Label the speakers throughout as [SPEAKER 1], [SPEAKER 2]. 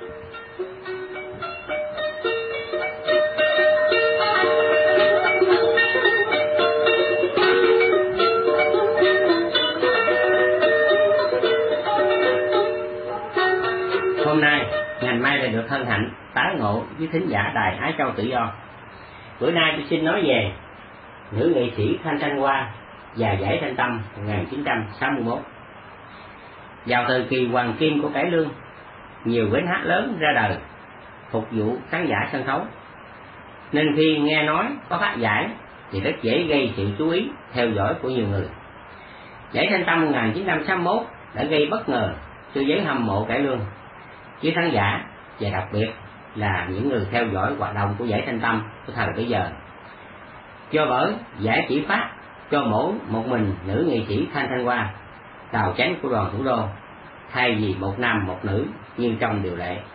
[SPEAKER 1] Hôm nay ngành may lại được hân hạnh tái ngộ với thính giả đài Ái Châu Tự Do. Bữa nay tôi xin nói về nữ nghệ sĩ Thanh Thanh Hoa và giải Thanh Tâm 1961. Vào thời kỳ hoàng kim của cải lương, nhiều gánh hát lớn ra đời phục vụ khán giả sân khấu, nên khi nghe nói có phát giải thì rất dễ gây sự chú ý theo dõi của nhiều người. Giải Thanh Tâm 1961 đã gây bất ngờ cho giới hâm mộ cải lương với khán giả, và đặc biệt là những người theo dõi hoạt động của giải Thanh Tâm của thời bấy giờ. Do bởi giải chỉ phát cho mỗi một mình nữ nghệ sĩ Thanh Thanh Hoa, đào chánh của đoàn Thủ Đô, thay vì một nam một nữ như trong điều lệ.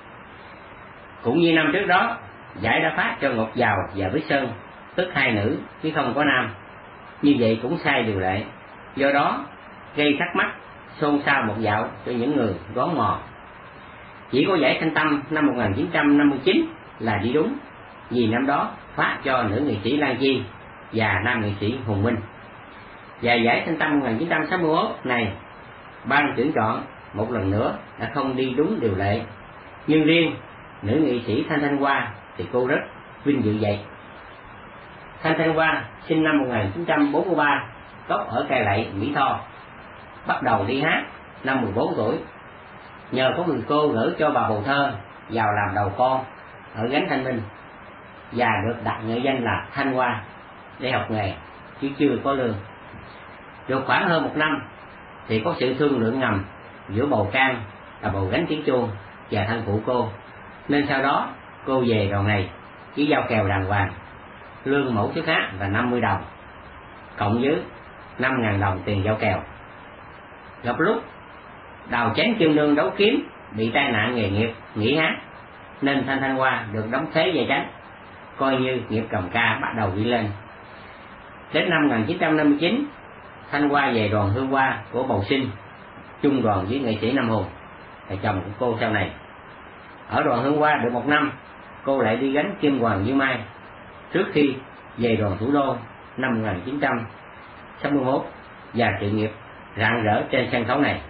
[SPEAKER 1] Cũng như năm trước đó, giải đã phát cho Ngọc Giàu và Bích Sơn, tức hai nữ chứ không có nam. Như vậy cũng sai điều lệ, do đó gây thắc mắc xôn xao một dạo cho những người đoán mò. Chỉ có giải Thanh Tâm năm 1959 là đi đúng, vì năm đó phát cho nữ nghệ sĩ Lan Chi và nam nghệ sĩ Hùng Minh. Và giải Thanh Tâm 1961 này, ban tuyển chọn một lần nữa đã không đi đúng điều lệ, nhưng riêng nữ nghệ sĩ Thanh Thanh Hoa thì cô rất vinh dự vậy. Thanh Thanh Hoa sinh năm 1943, gốc ở Cai Lậy, Mỹ Tho. Bắt đầu đi hát năm 14 tuổi, nhờ có người cô gửi cho bà Bầu Thơ vào làm đầu con ở Gánh Thanh Minh, và được đặt nghệ danh là Thanh Hoa để học nghề chứ chưa có lương. Được khoảng hơn một năm thì có sự thương lượng ngầm giữa Bầu Can là Bầu Gánh Tiếng Chuông và thân phụ cô, nên sau đó cô về đoàn này chỉ giao kèo đàng hoàng, lương mẫu xuất hát là 50 đồng cộng với 5.000 đồng tiền giao kèo. Gặp lúc đào chánh Kim Nương đấu kiếm bị tai nạn nghề nghiệp nghỉ hát, nên Thanh Thanh Hoa được đóng thế vai chánh, coi như nghiệp cầm ca bắt đầu đi lên. Đến năm 1959, Thanh Hoa về đoàn Hương Hoa của Bầu Sinh, chung đoàn với nghệ sĩ Nam Hùng là chồng của cô sau này. Ở đoàn Hương Hoa được một năm, cô lại đi gánh Kim Hoàng Như Mai trước khi về đoàn Thủ Đô năm 1961 và sự nghiệp rạng rỡ trên sân khấu này.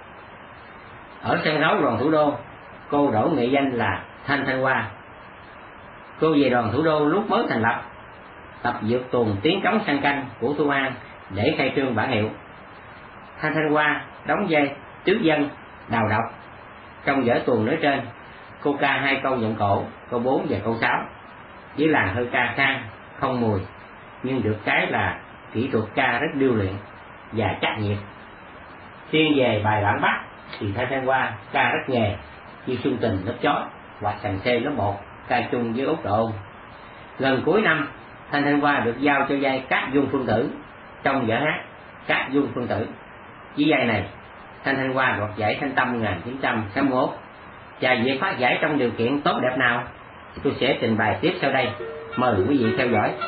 [SPEAKER 1] Ở sân khấu đoàn Thủ Đô, cô đổi nghệ danh là Thanh Thanh Hoa. Cô về đoàn Thủ Đô lúc mới thành lập, tập dược tuồng Tiếng Trống Sang Canh của Thu An để khai trương bản hiệu. Thanh Thanh Hoa đóng vai tứ dân Đào Độc. Trong vở tuồng nói trên, cô ca 2 câu giọng cổ, câu 4 và câu 6, với làn hơi ca khang không mùi, nhưng được cái là kỹ thuật ca rất điêu luyện và chắc nhịp. Riêng về bài Lãng Bắc thì Thanh Thanh Hoa ca rất nghề, như Xuân Tình lớp chót hoặc Sành Xê lớp 1 ca chung với Út Độ Ôn. Gần cuối năm, Thanh Thanh Hoa được giao cho vai Cát Dung Phương Tử trong vở hát Cát Dung Phương Tử. Với vai này, Thanh Thanh Hoa đoạt giải Thanh Tâm 1961. Và việc phát giải trong điều kiện tốt đẹp nào, tôi sẽ trình bày tiếp sau đây. Mời quý vị theo dõi.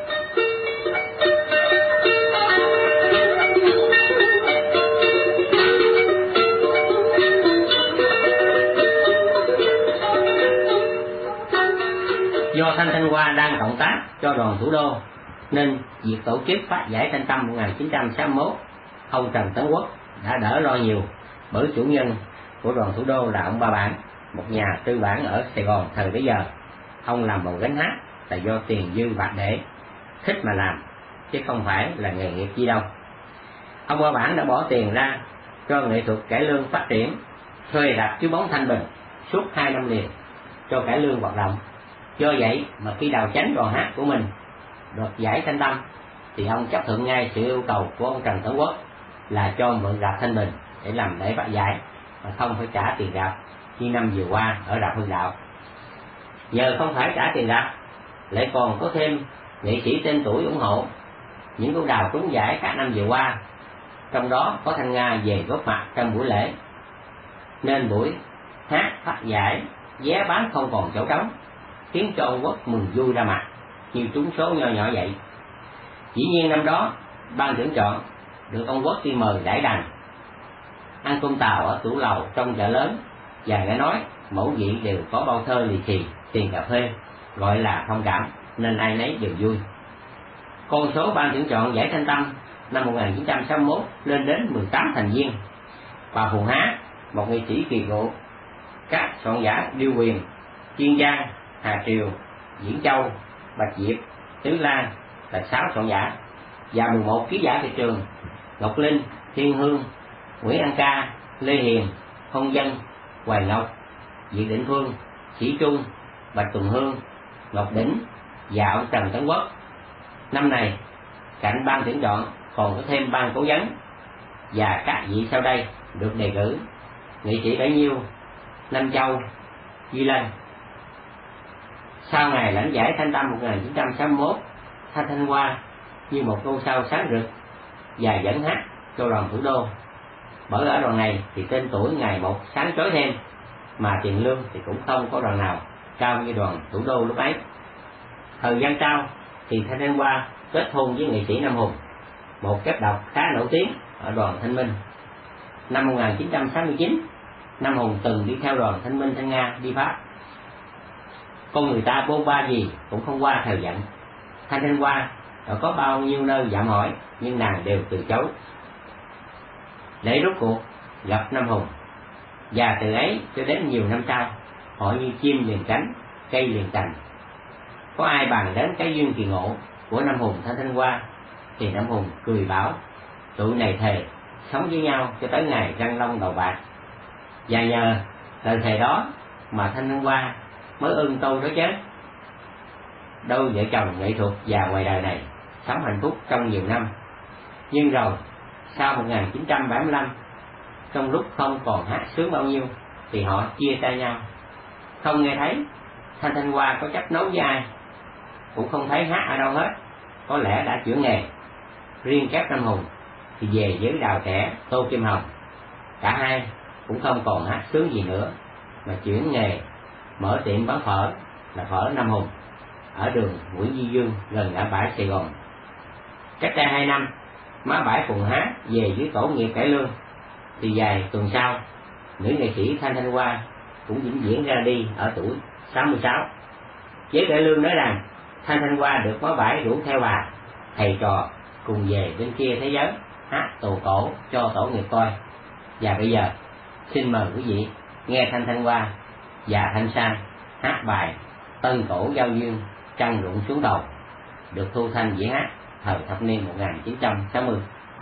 [SPEAKER 1] Do Thanh Thanh Hoa đang cộng tác cho đoàn Thủ Đô, nên việc tổ chức phát giải Thanh Tâm 1961, ông Trần Tấn Quốc đã đỡ lo nhiều, bởi chủ nhân của đoàn Thủ Đô là ông Ba Bản, một nhà tư bản ở Sài Gòn thời bấy giờ. Ông làm bầu gánh hát là do tiền dư bạc để, thích mà làm, chứ không phải là nghề nghiệp gì đâu. Ông Ba Bản đã bỏ tiền ra cho nghệ thuật cải lương phát triển, thuê rạp chiếu bóng Thanh Bình suốt 2 năm liền cho cải lương hoạt động. Do vậy mà khi đào chánh đoàn hát của mình đoạt giải Thanh Tâm thì ông chấp thuận ngay sự yêu cầu của ông Trần Tấn Quốc là cho mượn rạp Thanh Bình để làm lễ phát giải mà không phải trả tiền rạp như năm vừa qua ở rạp Hưng Đạo. Nhờ không phải trả tiền rạp, lại còn có thêm nghệ sĩ tên tuổi ủng hộ, những cô đào trúng giải các năm vừa qua, trong đó có Thanh Nga về góp mặt trong buổi lễ, nên buổi hát phát giải vé bán không còn chỗ trống, khiến cho ông Quốc mừng vui ra mặt như trúng số nho nhỏ vậy. Dĩ nhiên năm đó ban tuyển chọn được ông Quốc đi mời đãi đành ăn cơm tàu ở tủ lầu trong chợ lớn và nghe nói mỗi vị đều có bao thơ lì xì, tiền cà phê, gọi là thông cảm, nên ai nấy đều vui. Con số ban tuyển chọn giải Thanh Tâm năm 1961 lên đến 18 thành viên. Bà Phù Há, một nghệ sĩ kỳ cựu, các soạn giả Điêu Quyền, Kiên Giang, Hà Triều, Diễn Châu, Bạch Diệp, Tứ Lan là 6 soạn giả, và 11 ký giả thị trường: Ngọc Linh, Thiên Hương, Nguyễn An Ca, Lê Hiền, Hôn Dân, Hoài Ngọc, Diệp Định Phương, Sĩ Trung, Bạch Tùng Hương, Ngọc Đỉnh và ông Trần Tấn Quốc. Năm này, cạnh ban tuyển chọn còn có thêm ban cố vấn, và các vị sau đây được đề cử: nghệ sĩ Bảy Nhiêu, Nam Châu, Duy Lân. Sau ngày lãnh giải Thanh Tâm 1961, Thanh Hoa như một ngôi sao sáng rực và dẫn hát cho đoàn Thủ Đô. Bởi ở đoàn này thì tên tuổi ngày một sáng chói thêm, mà tiền lương thì cũng không có đoàn nào cao như đoàn Thủ Đô lúc ấy. Thời gian sau thì Thanh Hoa kết hôn với nghệ sĩ Nam Hùng, một kép độc khá nổi tiếng ở đoàn Thanh Minh. Năm 1969, Nam Hùng từng đi theo đoàn Thanh Minh Thanh Nga đi Pháp. Con người ta bôn ba gì cũng không qua thời giận. Thanh Hoa đã có bao nhiêu nơi dạm hỏi, nhưng nàng đều từ chối. Để rốt cuộc gặp Nam Hùng, và từ ấy cho đến nhiều năm sau, họ như chim liền cánh, cây liền cành. Có ai bàn đến cái duyên kỳ ngộ của Nam Hùng Thanh Hoa, thì Nam Hùng cười bảo tụi này thề sống với nhau cho tới ngày răng long đầu bạc. Và nhờ lời thề đó mà Thanh Hoa mới ưng tôi đó chứ. Đôi vợ chồng nghệ thuật và ngoài đời này sống hạnh phúc trong nhiều năm. Nhưng rồi sau 1975, trong lúc không còn hát sướng bao nhiêu thì họ chia tay nhau. Không nghe thấy Thanh Hoa có chấp nối với ai, cũng không thấy hát ở đâu hết, có lẽ đã chuyển nghề. Riêng các Nam Hùng thì về với đào trẻ Tô Kim Hồng. Cả hai cũng không còn hát sướng gì nữa, mà chuyển nghề mở tiệm bán phở là phở Nam Hùng ở đường Nguyễn Duy Dương gần ngã bãi Sài Gòn. Cách đây 2 năm, má bãi Phùng Hát về với tổ nghiệp cải lương, thì vài tuần sau, nữ nghệ sĩ Thanh Hoa cũng vĩnh viễn ra đi ở tuổi 66. Với cải lương nói rằng Thanh Hoa được má bãi rủ theo bà, thầy trò cùng về bên kia thế giới hát tù cổ cho tổ nghiệp coi. Và bây giờ xin mời quý vị nghe Thanh Hoa và Thanh Sang hát bài Tân Cổ Giao Duyên Trăng Rụng Xuống Đầu, được Thu Thanh diễn hát thời thập niên 1960.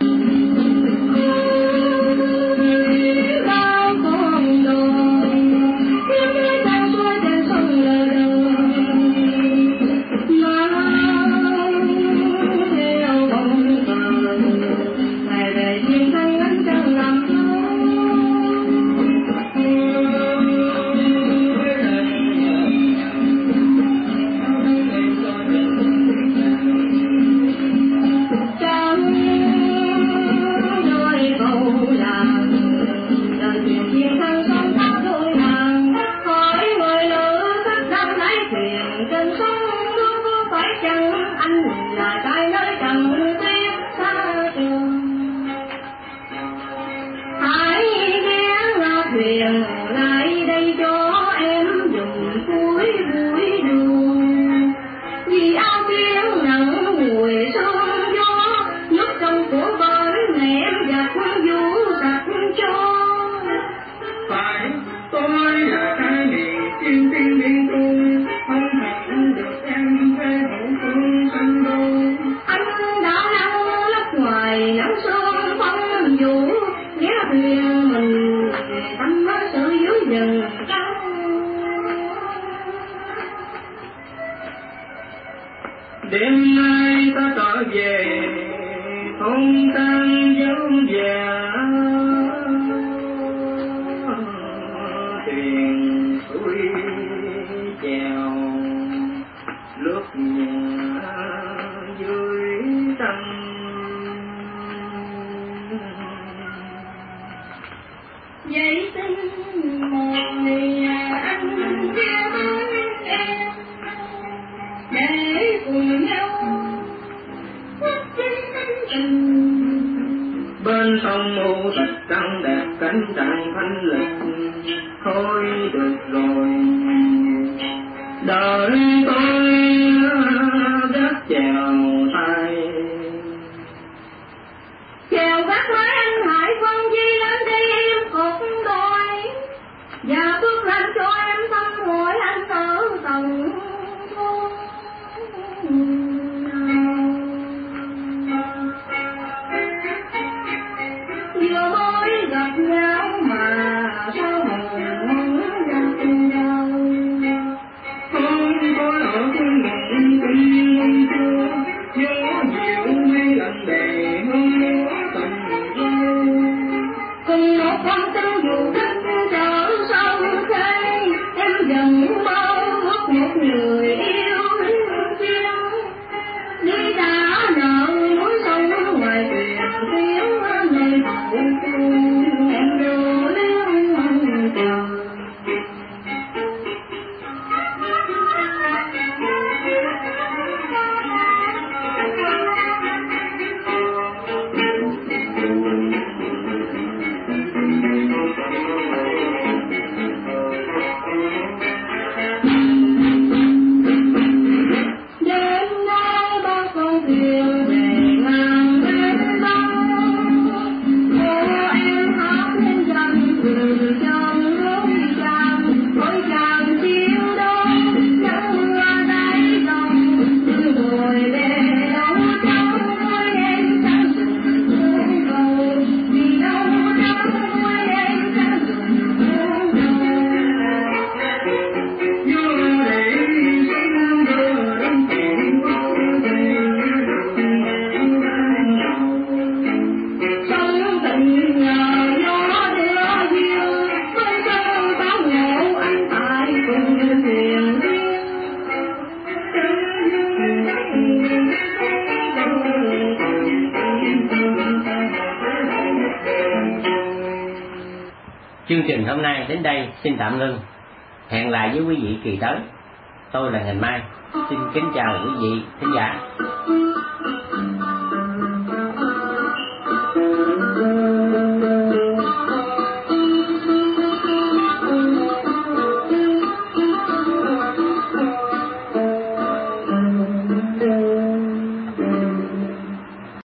[SPEAKER 2] Đêm nay ta trở về thôn tan dấu già, thuyền suối chèo lướt nhà dưới trăng. Vậy xin mời anh kia với em để cùng nhau bên sông mù tích trăng đẹp cánh trăng thanh lịch. thôi được rồi, đợi tôi gác chèo tay.
[SPEAKER 3] Chèo gác mái anh Hải Vân Di lên đây em cột đôi, và bước lên cho em thăm hỏi anh ở tầng thôn. Vừa mới gặp nhau mà sao hồn gặp nhau,
[SPEAKER 2] Không có ở phương ngọn tình chưa, gió dịu mây lạnh đầy hương lúa tình yêu.
[SPEAKER 3] cùng một con tim dù cách trở sông khơi, em vẫn mơ ước một người yêu linh thiêng. Đi đã nợ núi sông ngoài thuyền tiếng nơi hậu phương, em đưa luyến mong chờ. Đêm nay bao con thuyền về ngang bên đông, cô em hát lên dần từ trong lối chàng chiều đông, nắng mưa đáy dòng như ngồi bề đâu trong môi đêm trắng rừng hương cầu, vì đâu trong môi đêm trắng rừng hương cầu. Sống tình nhờ gió đưa duyên, với sông báo ngộ anh tại cùng thuyền riêng.
[SPEAKER 1] Chương trình hôm nay đến đây xin tạm ngưng. Hẹn lại với quý vị kỳ tới. Tôi là Ngành Mai. Xin kính chào quý vị thính giả.